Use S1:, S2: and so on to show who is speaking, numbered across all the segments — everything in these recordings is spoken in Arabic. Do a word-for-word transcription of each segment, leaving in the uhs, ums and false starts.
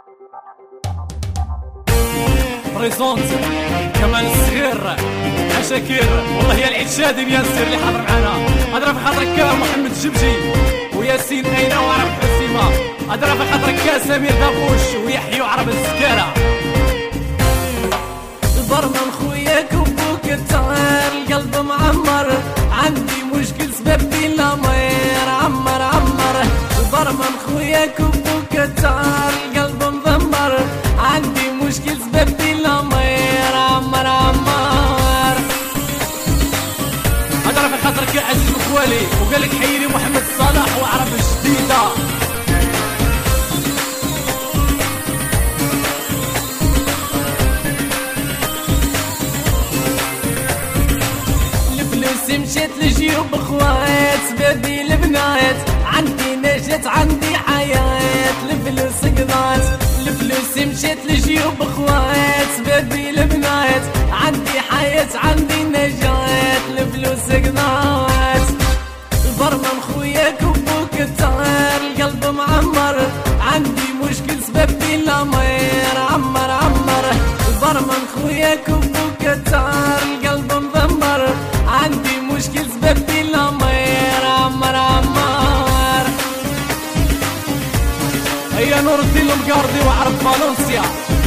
S1: بريزونت كمال الصغير عشاكير، والله يا العيد شادي ياسر اللي حاضر معانا. اضرب في خاطرك محمد الجبجي وياسين اينا وعرب حسيمه. اضرب في خاطرك سمير دابوش ويحيى وعرب السكاره.
S2: البرمن خويا كبوك التغير القلب معمر، عندي مشكل سبب بلا مير عمر عمر. البرمن خويا كبوك التغير القلب مضمر، عندي مشكل سبب بلا مير عمر عمر.
S1: اضرب في خاطرك عزيز مكوالي وقالك حيري محمد صلاح وعرب الجديده.
S2: مشيت لجيوب خوات سبابي البنات، عندي نجات عندي حياة الفلوس قضات. الفلوس مشيت لجيوب خوات سبابي البنات، عندي حياة عندي نجات الفلوس قضات. البرمن خويا كبوك التغير القلب معمر، عندي مشكل سبابي الامير عمر عمر. البرمن خويا كبوك التغير القلب مضمر، عندي مشكل سبب الامير عمر عمر.
S1: هيا نور الدين المقاردي وعرب فالنسيا.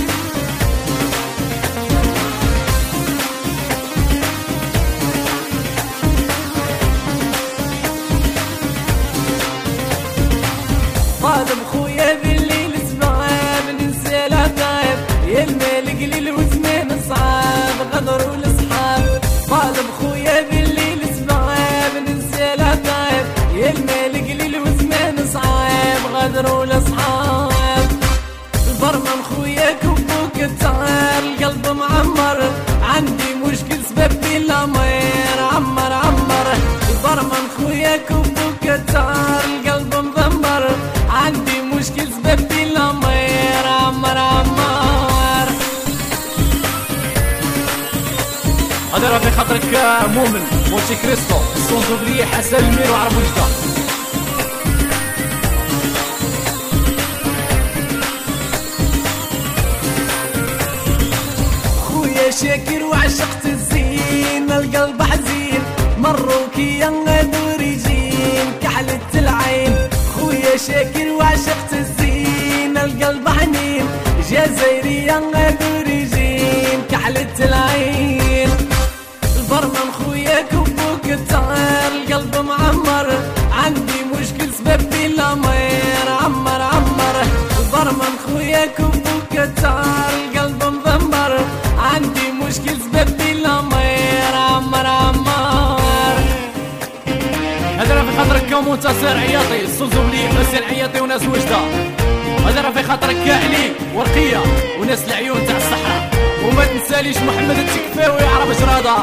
S2: طالب خويا بالليل سبعاب ننسى العتاب، يا المال قليل وزمان صعاب غدروا الاصحاب. طالب خويا بالليل سبعاب ننسى العتاب، يا المال قليل وزمان صعاب غدروا الاصحاب. البرمن خويا كبوك التغير القلب معمر، عندي مشكل سبب الامير عمر عمر. البرمن خويا كبوك التغير القلب مضمر، عندي مشكل سبب الامير عمر عمر.
S1: اضرب في خاطرك مؤمن مونتي كريستو الصندوقلية حسن المير وعرب وجده.
S2: خويا شاكر وعشقت الزين القلب حزين، مروكي غدور يجين كحلة العين. خويا شاكر وعشقت الزين القلب حنين، جزائري غدور يجين كحلة العين. البرمن خويا كبوك التغير القلب معمر، عندي مشكل سبب الامير عمر عمر. البرمن خويا كبوك التغير القلب مضمر، عندي مشكل سبب الامير عمر عمر.
S1: هذا في خاطرك منتصر عياطي السلزوملي حسين عياطي وناس وجده. هذا في خاطرك علي ورقيه وناس العيون تاع الصحراء. وما تنساليش محمد التكفاوي عرب جراده.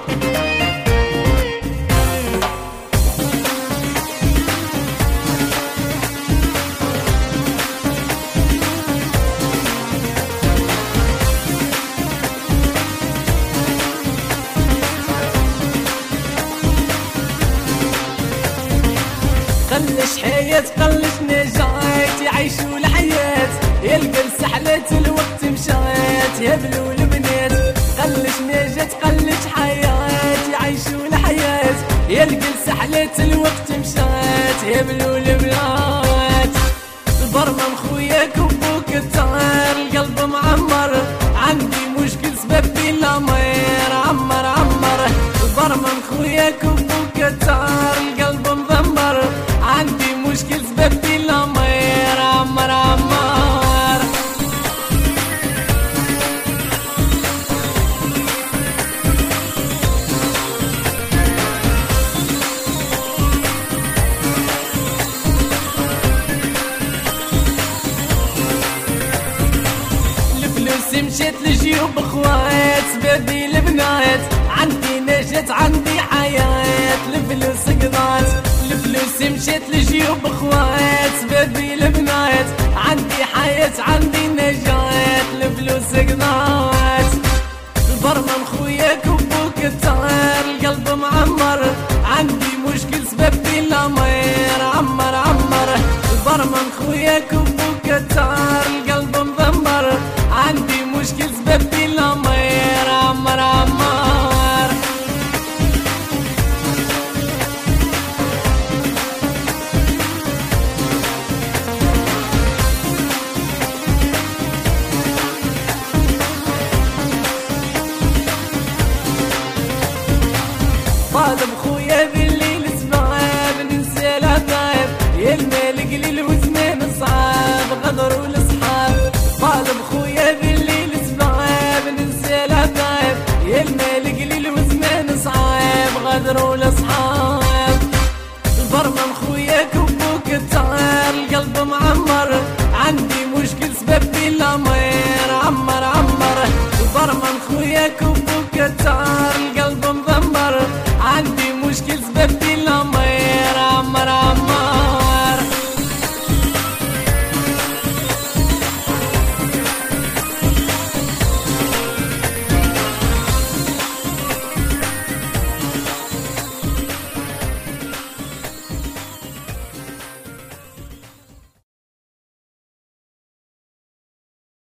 S2: قلش حياة قلش نجات يعيشوا الحياة، يلقى سحلة الوقت مشات يهبلوا البنات. قلش نجات قلش حياة يعيشوا الحياة، يلقى سحلة الوقت مشات يهبلوا البنات. البرمن خويا كبوك التغير القلب معمر، عندي مشكل سبب الامير عمر عمر. البرمن خويا كبوك التغير القلب مضمر، عندي مشكل سبب الامير عمر عمر. الفلوس مشيت لجيوب خوات سبابي البنات، عندي نجات عندي حياة الفلوس قضات. الفلوس مشيت لجيوب خوات سبابي البنات،